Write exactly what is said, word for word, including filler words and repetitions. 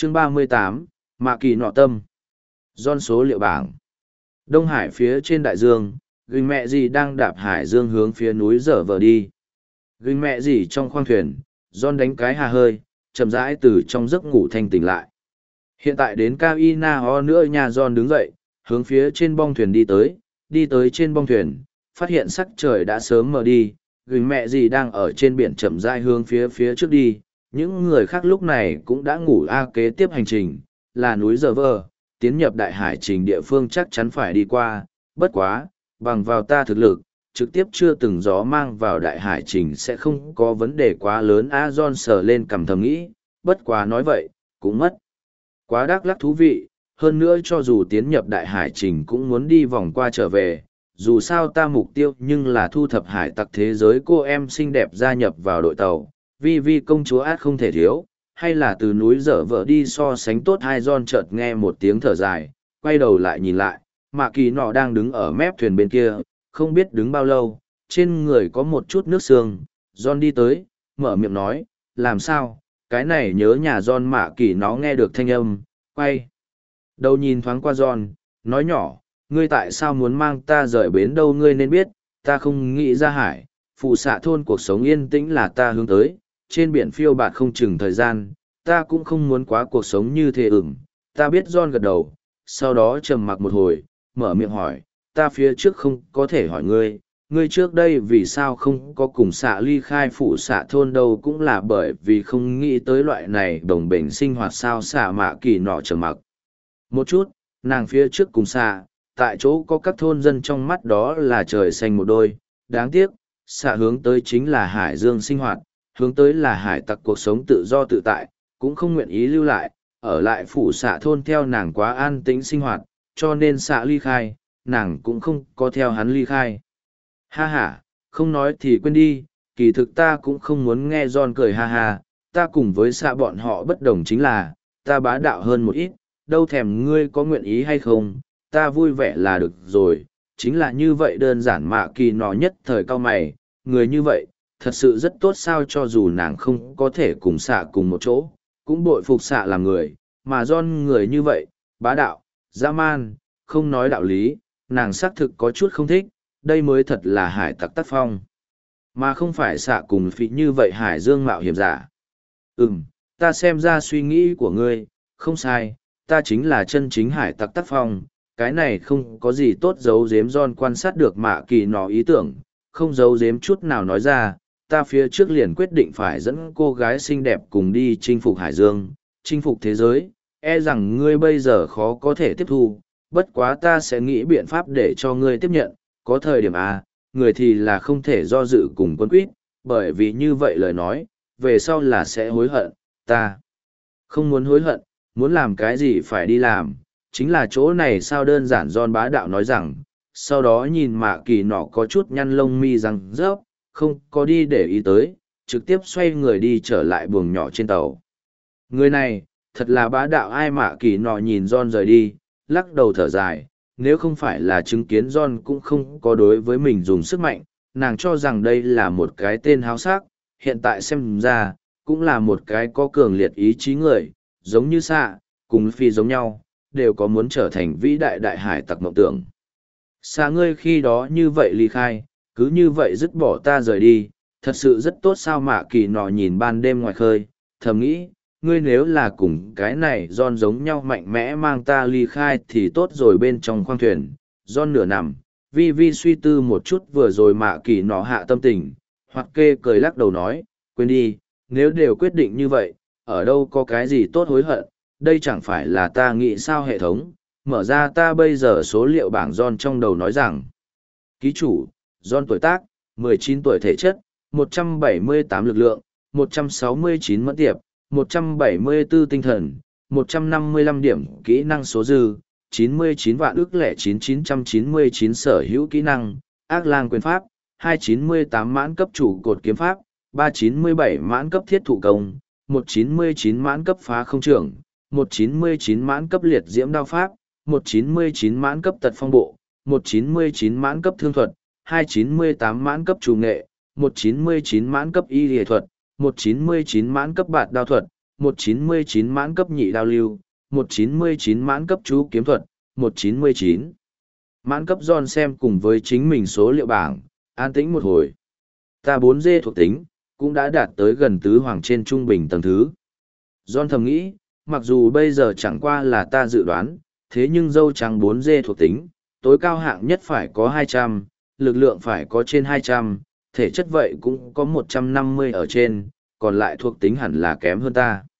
chương ba mươi tám, Mạ Kỳ Nọ Tâm. Don số liệu bảng. Đông Hải phía trên đại dương, Gừng mẹ gì đang đạp hải dương hướng phía núi dở vờ đi. Gừng mẹ gì trong khoang thuyền, Don đánh cái hà hơi, chậm rãi từ trong giấc ngủ thanh tỉnh lại. Hiện tại đến Cao Y Na Ho nữa nha. Don đứng dậy, hướng phía trên bong thuyền đi tới, đi tới trên bong thuyền, phát hiện sắc trời đã sớm mờ đi. Gừng mẹ gì đang ở trên biển chậm rãi hướng phía phía trước đi. Những người khác lúc này cũng đã ngủ. A kế tiếp hành trình là núi Dở Vơ, tiến nhập đại hải trình địa phương chắc chắn phải đi qua. Bất quá, bằng vào ta thực lực, trực tiếp chưa từng gió mang vào đại hải trình sẽ không có vấn đề quá lớn. A John sờ lên cằm thầm nghĩ, bất quá nói vậy, cũng mất. Quá đắc lắc thú vị, hơn nữa cho dù tiến nhập đại hải trình cũng muốn đi vòng qua trở về. Dù sao ta mục tiêu nhưng là thu thập hải tặc thế giới cô em xinh đẹp gia nhập vào đội tàu, vi vi công chúa át không thể thiếu, hay là từ núi Dở Vợ đi so sánh tốt. Hai John chợt nghe một tiếng thở dài, quay đầu lại nhìn lại, Mạ Kỳ Nọ đang đứng ở mép thuyền bên kia, không biết đứng bao lâu, trên người có một chút nước sương. John đi tới, mở miệng nói, làm sao, cái này nhớ nhà John. Mạ Kỳ Nọ nghe được thanh âm, quay đầu nhìn thoáng qua John, nói nhỏ, ngươi tại sao muốn mang ta rời bến đâu? Ngươi nên biết, ta không nghĩ ra hải, phụ xạ thôn cuộc sống yên tĩnh là ta hướng tới, trên biển phiêu bạt không chừng thời gian, ta cũng không muốn quá cuộc sống như thế. Ửng, ta biết. John gật đầu, sau đó trầm mặc một hồi, mở miệng hỏi, ta phía trước không có thể hỏi ngươi, ngươi trước đây vì sao không có cùng xạ ly khai phụ xạ thôn đâu? Cũng là bởi vì không nghĩ tới loại này đồng bình sinh hoạt sao? Xạ Mạ Kỳ Nọ trầm mặc một chút, nàng phía trước cùng xạ, tại chỗ có các thôn dân trong mắt đó là trời xanh một đôi, đáng tiếc, xạ hướng tới chính là hải dương sinh hoạt, hướng tới là hải tặc cuộc sống tự do tự tại, cũng không nguyện ý lưu lại, ở lại phủ xạ thôn theo nàng quá an tĩnh sinh hoạt, cho nên xạ ly khai, nàng cũng không có theo hắn ly khai. Ha ha, không nói thì quên đi, kỳ thực ta cũng không muốn nghe. John cười ha ha, ta cùng với xạ bọn họ bất đồng chính là, ta bá đạo hơn một ít, đâu thèm ngươi có nguyện ý hay không, ta vui vẻ là được rồi, chính là như vậy đơn giản. Mạ Kỳ Nọ nhất thời cao mày, người như vậy, thật sự rất tốt sao? Cho dù nàng không có thể cùng xạ cùng một chỗ, cũng bội phục xạ làm người, mà John người như vậy, bá đạo, dã man, không nói đạo lý, nàng xác thực có chút không thích, đây mới thật là hải tặc tác phong, mà không phải xạ cùng phí như vậy hải dương mạo hiểm giả. Ừm, ta xem ra suy nghĩ của ngươi, không sai, ta chính là chân chính hải tặc tác phong, cái này không có gì tốt giấu giếm. John quan sát được Mạ Kỳ Nọ ý tưởng, không giấu giếm chút nào nói ra, ta phía trước liền quyết định phải dẫn cô gái xinh đẹp cùng đi chinh phục hải dương, chinh phục thế giới, e rằng ngươi bây giờ khó có thể tiếp thu, bất quá ta sẽ nghĩ biện pháp để cho ngươi tiếp nhận, có thời điểm à, người thì là không thể do dự cùng quân quýt, bởi vì như vậy lời nói, về sau là sẽ hối hận, ta không muốn hối hận, muốn làm cái gì phải đi làm, chính là chỗ này sao đơn giản. John bá đạo nói rằng, sau đó nhìn Mạ Kỳ Nọ có chút nhăn lông mi răng rớp, không có đi để ý tới, trực tiếp xoay người đi trở lại buồng nhỏ trên tàu. Người này, thật là bá đạo. Ai? Mạ Kỳ Nọ nhìn John rời đi, lắc đầu thở dài, nếu không phải là chứng kiến John cũng không có đối với mình dùng sức mạnh, nàng cho rằng đây là một cái tên háo sắc, hiện tại xem ra, cũng là một cái có cường liệt ý chí người, giống như xạ, cùng phi giống nhau, đều có muốn trở thành vĩ đại đại hải tặc mộng tưởng. Xạ ngươi khi đó như vậy ly khai, cứ như vậy dứt bỏ ta rời đi, thật sự rất tốt sao? Mạ Kỳ Nọ nhìn ban đêm ngoài khơi, thầm nghĩ, ngươi nếu là cùng cái này John giống nhau mạnh mẽ mang ta ly khai thì tốt rồi. Bên trong khoang thuyền, John nửa nằm, vi vi suy tư một chút vừa rồi Mạ Kỳ Nọ hạ tâm tình, hoặc kê cười lắc đầu nói, quên đi, nếu đều quyết định như vậy, ở đâu có cái gì tốt hối hận, đây chẳng phải là ta nghĩ sao? Hệ thống mở ra ta bây giờ số liệu bảng. John trong đầu nói rằng, ký chủ John tuổi tác mười chín tuổi, thể chất một trăm bảy mươi tám lực lượng, một trăm sáu mươi chín mẫn tiệp, một trăm bảy mươi tư tinh thần, một trăm năm mươi lăm điểm kỹ năng số dư, chín mươi chín vạn ức lẻ chín chín trăm chín mươi chín sở hữu kỹ năng, ác lang quyền pháp, hai trăm chín mươi tám mãn cấp chủ cột kiếm pháp, ba trăm chín mươi bảy mãn cấp thiết thủ công, một trăm chín mươi chín mãn cấp phá không trưởng, một trăm chín mươi chín mãn cấp liệt diễm đao pháp, một trăm chín mươi chín mãn cấp tật phong bộ, một trăm chín mươi chín mãn cấp thương thuật, hai trăm chín mươi tám mãn cấp chủ nghệ, một trăm chín mươi chín mãn cấp y lý thuật, một trăm chín mươi chín mãn cấp bạt đao thuật, một chín mươi chín mãn cấp nhị đao lưu, một chín mươi chín mãn cấp chú kiếm thuật, một chín mươi chín mãn cấp John xem cùng với chính mình số liệu bảng, an tĩnh một hồi. Ta bốn D thuộc tính, cũng đã đạt tới gần tứ hoàng trên trung bình tầng thứ. John thầm nghĩ, mặc dù bây giờ chẳng qua là ta dự đoán, thế nhưng dâu trắng bốn D thuộc tính, tối cao hạng nhất phải có hai trăm, lực lượng phải có trên hai trăm, thể chất vậy cũng có một trăm năm mươi ở trên, còn lại thuộc tính hẳn là kém hơn ta.